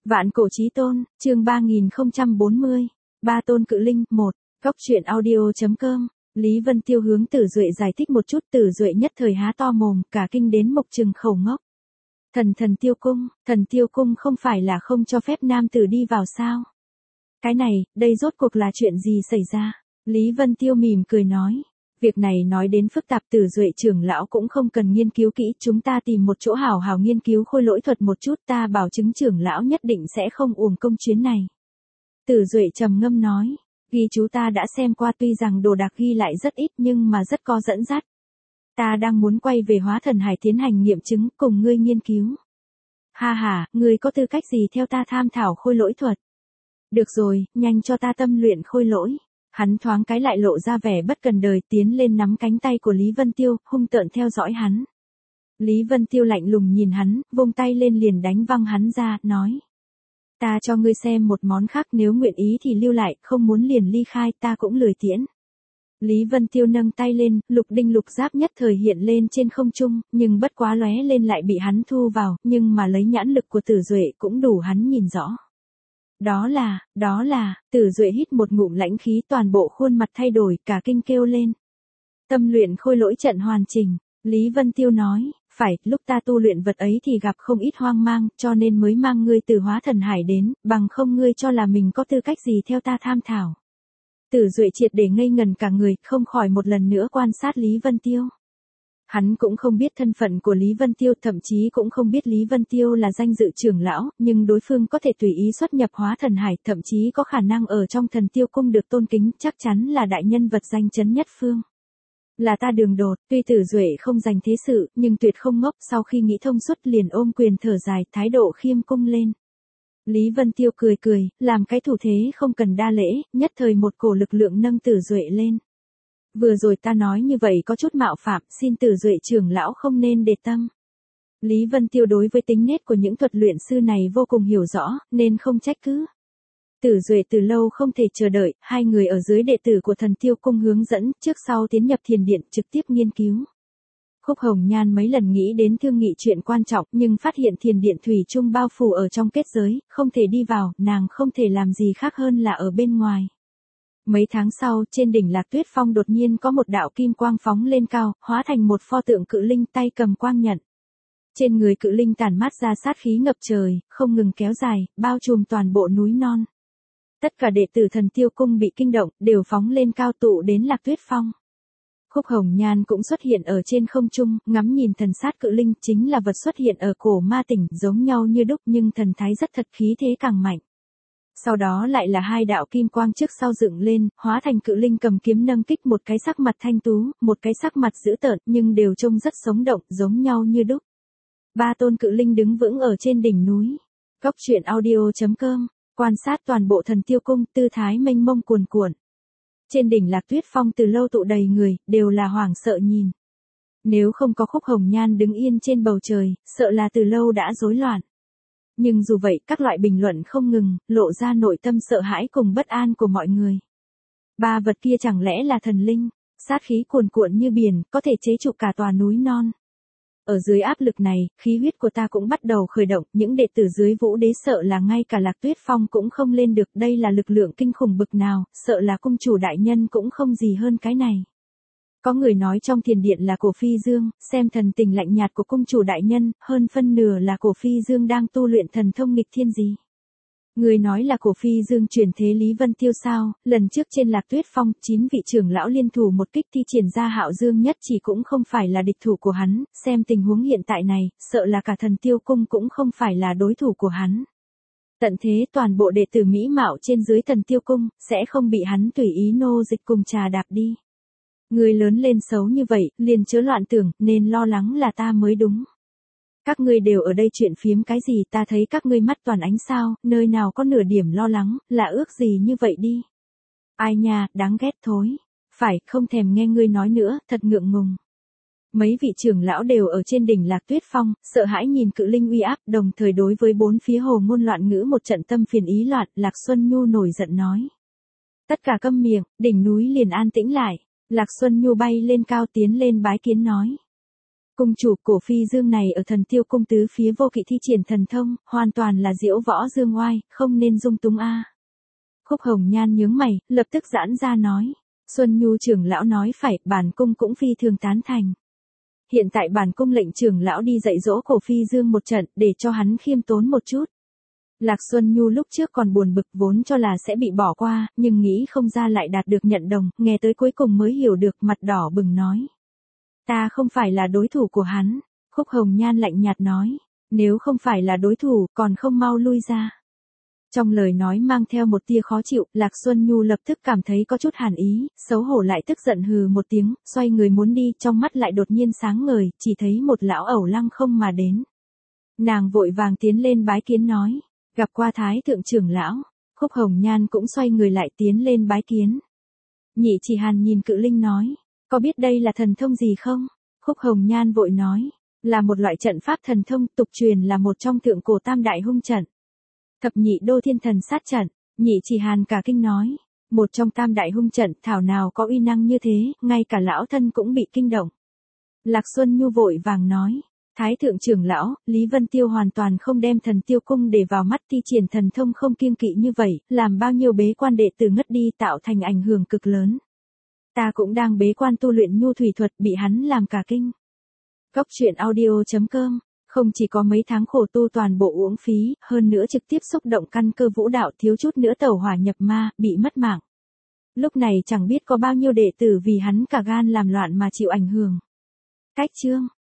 Vạn cổ chí tôn, chương 3040. Ba tôn cự linh, 1. Góc truyện audio.com. Lý Vân Tiêu hướng Tử Duệ giải thích một chút, Tử Duệ nhất thời há to mồm, cả kinh đến mộc trừng khẩu ngốc. Thần tiêu cung không phải là không cho phép nam tử đi vào sao? Cái này, đây rốt cuộc là chuyện gì xảy ra? Lý Vân Tiêu mỉm cười nói. Việc này nói đến phức tạp, Tử Duệ trưởng lão cũng không cần nghiên cứu kỹ, chúng ta tìm một chỗ hảo hảo nghiên cứu khôi lỗi thuật một chút, ta bảo chứng trưởng lão nhất định sẽ không uổng công chuyến này. Tử Duệ trầm ngâm nói, ghi chú ta đã xem qua, tuy rằng đồ đạc ghi lại rất ít nhưng mà rất có dẫn dắt. Ta đang muốn quay về Hóa Thần Hải tiến hành nghiệm chứng, cùng ngươi nghiên cứu. Ha ha, ngươi có tư cách gì theo ta tham thảo khôi lỗi thuật? Được rồi, nhanh cho ta tâm luyện khôi lỗi. Hắn thoáng cái lại lộ ra vẻ bất cần đời, tiến lên nắm cánh tay của Lý Vân Tiêu, hung tợn theo dõi hắn. Lý Vân Tiêu lạnh lùng nhìn hắn, vung tay lên liền đánh văng hắn ra, nói. Ta cho ngươi xem một món khác, nếu nguyện ý thì lưu lại, không muốn liền ly khai, ta cũng lười tiễn. Lý Vân Tiêu nâng tay lên, lục đinh lục giáp nhất thời hiện lên trên không trung, nhưng bất quá lóe lên lại bị hắn thu vào, nhưng mà lấy nhãn lực của Tử Duệ cũng đủ hắn nhìn rõ. Đó là, Tử Duệ hít một ngụm lãnh khí, toàn bộ khuôn mặt thay đổi, cả kinh kêu lên. Tâm luyện khôi lỗi trận hoàn chỉnh, Lý Vân Tiêu nói, phải, lúc ta tu luyện vật ấy thì gặp không ít hoang mang, cho nên mới mang ngươi từ Hóa Thần Hải đến, bằng không ngươi cho là mình có tư cách gì theo ta tham thảo. Tử Duệ triệt để ngây ngần cả người, không khỏi một lần nữa quan sát Lý Vân Tiêu. Hắn cũng không biết thân phận của Lý Vân Tiêu, thậm chí cũng không biết Lý Vân Tiêu là danh dự trưởng lão, nhưng đối phương có thể tùy ý xuất nhập Hóa Thần Hải, thậm chí có khả năng ở trong Thần Tiêu Cung được tôn kính, chắc chắn là đại nhân vật danh chấn nhất phương. Là ta đường đột, tuy Tử Duệ không dành thế sự, nhưng tuyệt không ngốc, sau khi nghĩ thông suốt liền ôm quyền thở dài, thái độ khiêm cung lên. Lý Vân Tiêu cười, làm cái thủ thế không cần đa lễ, nhất thời một cổ lực lượng nâng Tử Duệ lên. Vừa rồi ta nói như vậy có chút mạo phạm, xin Tử Duệ trưởng lão không nên để tâm. Lý Vân Tiêu đối với tính nết của những thuật luyện sư này vô cùng hiểu rõ, nên không trách cứ. Tử Duệ từ lâu không thể chờ đợi, hai người ở dưới đệ tử của Thần Tiêu Cung hướng dẫn, trước sau tiến nhập thiền điện trực tiếp nghiên cứu. Khúc Hồng Nhan mấy lần nghĩ đến thương nghị chuyện quan trọng, nhưng phát hiện thiền điện thủy chung bao phủ ở trong kết giới, không thể đi vào, nàng không thể làm gì khác hơn là ở bên ngoài. Mấy tháng sau, trên đỉnh Lạc Tuyết Phong đột nhiên có một đạo kim quang phóng lên cao, hóa thành một pho tượng cự linh, tay cầm quang nhận. Trên người cự linh tản mát ra sát khí ngập trời, không ngừng kéo dài, bao trùm toàn bộ núi non. Tất cả đệ tử Thần Tiêu Cung bị kinh động, đều phóng lên cao tụ đến Lạc Tuyết Phong. Khúc Hồng Nhan cũng xuất hiện ở trên không trung, ngắm nhìn thần sát cự linh, chính là vật xuất hiện ở cổ ma tỉnh, giống nhau như đúc nhưng thần thái rất thật, khí thế càng mạnh. Sau đó lại là hai đạo kim quang trước sau dựng lên, hóa thành cự linh cầm kiếm nâng kích, một cái sắc mặt thanh tú, một cái sắc mặt dữ tợn, nhưng đều trông rất sống động, giống nhau như đúc. Ba tôn cự linh đứng vững ở trên đỉnh núi. Góc truyện audio.com, quan sát toàn bộ Thần Tiêu Cung, tư thái mênh mông cuồn cuộn. Trên đỉnh Lạc Tuyết Phong từ lâu tụ đầy người, đều là hoảng sợ nhìn. Nếu không có Khúc Hồng Nhan đứng yên trên bầu trời, sợ là từ lâu đã rối loạn. Nhưng dù vậy, các loại bình luận không ngừng, lộ ra nội tâm sợ hãi cùng bất an của mọi người. Ba vật kia chẳng lẽ là thần linh, sát khí cuồn cuộn như biển, có thể chế trụ cả tòa núi non. Ở dưới áp lực này, khí huyết của ta cũng bắt đầu khởi động, những đệ tử dưới Vũ Đế sợ là ngay cả Lạc Tuyết Phong cũng không lên được, đây là lực lượng kinh khủng bực nào, sợ là cung chủ đại nhân cũng không gì hơn cái này. Có người nói trong thiền điện là Cổ Phi Dương, xem thần tình lạnh nhạt của cung chủ đại nhân, hơn phân nửa là Cổ Phi Dương đang tu luyện thần thông nghịch thiên gì. Người nói là Cổ Phi Dương truyền thế Lý Vân Tiêu sao, lần trước trên Lạc Tuyết Phong, 9 vị trưởng lão liên thủ một kích thi triển ra Hạo Dương nhất chỉ cũng không phải là địch thủ của hắn, xem tình huống hiện tại này, sợ là cả Thần Tiêu Cung cũng không phải là đối thủ của hắn. Tận thế toàn bộ đệ tử mỹ mạo trên dưới Thần Tiêu Cung, sẽ không bị hắn tùy ý nô dịch cùng trà đạp đi. Người lớn lên xấu như vậy, liền chớ loạn tưởng, nên lo lắng là ta mới đúng. Các ngươi đều ở đây chuyện phiếm cái gì, ta thấy các ngươi mắt toàn ánh sao, nơi nào có nửa điểm lo lắng, là ước gì như vậy đi. Ai nha, đáng ghét thối. Phải, không thèm nghe ngươi nói nữa, thật ngượng ngùng. Mấy vị trưởng lão đều ở trên đỉnh Lạc Tuyết Phong, sợ hãi nhìn cự linh uy áp, đồng thời đối với bốn phía hồ ngôn loạn ngữ một trận tâm phiền ý loạn, Lạc Xuân Nhu nổi giận nói. Tất cả câm miệng, đỉnh núi liền an tĩnh lại. Lạc Xuân Nhu bay lên cao tiến lên bái kiến nói. Cung chủ cổ phi dương này ở Thần Tiêu cung tứ phía vô kỵ thi triển thần thông, hoàn toàn là diễu võ dương oai, không nên dung túng a. Khúc Hồng Nhan nhướng mày, lập tức giãn ra nói. Xuân Nhu trưởng lão nói phải, bản cung cũng phi thường tán thành. Hiện tại bản cung lệnh trưởng lão đi dạy dỗ cổ phi dương một trận, để cho hắn khiêm tốn một chút. Lạc Xuân Nhu lúc trước còn buồn bực vốn cho là sẽ bị bỏ qua, nhưng nghĩ không ra lại đạt được nhận đồng, nghe tới cuối cùng mới hiểu được, mặt đỏ bừng nói. Ta không phải là đối thủ của hắn. Khúc Hồng Nhan lạnh nhạt nói. Nếu không phải là đối thủ, còn không mau lui ra. Trong lời nói mang theo một tia khó chịu, Lạc Xuân Nhu lập tức cảm thấy có chút hàn ý, xấu hổ lại tức giận hừ một tiếng, xoay người muốn đi, trong mắt lại đột nhiên sáng ngời, chỉ thấy một lão ẩu lăng không mà đến. Nàng vội vàng tiến lên bái kiến nói. Gặp qua Thái thượng trưởng lão. Khúc Hồng Nhan cũng xoay người lại tiến lên bái kiến. Nhị Chỉ Hàn nhìn Cự Linh nói. Có biết đây là thần thông gì không? Khúc Hồng Nhan vội nói. Là một loại trận pháp thần thông, tục truyền là một trong thượng cổ tam đại hung trận. Thập nhị đô thiên thần sát trận. Nhị Chỉ Hàn cả kinh nói. Một trong tam đại hung trận, thảo nào có uy năng như thế, ngay cả lão thân cũng bị kinh động. Lạc Xuân Nhu vội vàng nói. Thái thượng trưởng lão, Lý Vân Tiêu hoàn toàn không đem Thần Tiêu cung để vào mắt, thi triển thần thông không kiêng kỵ như vậy, làm bao nhiêu bế quan đệ tử ngất đi, tạo thành ảnh hưởng cực lớn. Ta cũng đang bế quan tu luyện nhu thủy thuật, bị hắn làm cả kinh. Góc truyện audio.com, không chỉ có mấy tháng khổ tu toàn bộ uổng phí, hơn nữa trực tiếp xúc động căn cơ vũ đạo, thiếu chút nữa tẩu hỏa nhập ma, bị mất mạng. Lúc này chẳng biết có bao nhiêu đệ tử vì hắn cả gan làm loạn mà chịu ảnh hưởng. Cách chương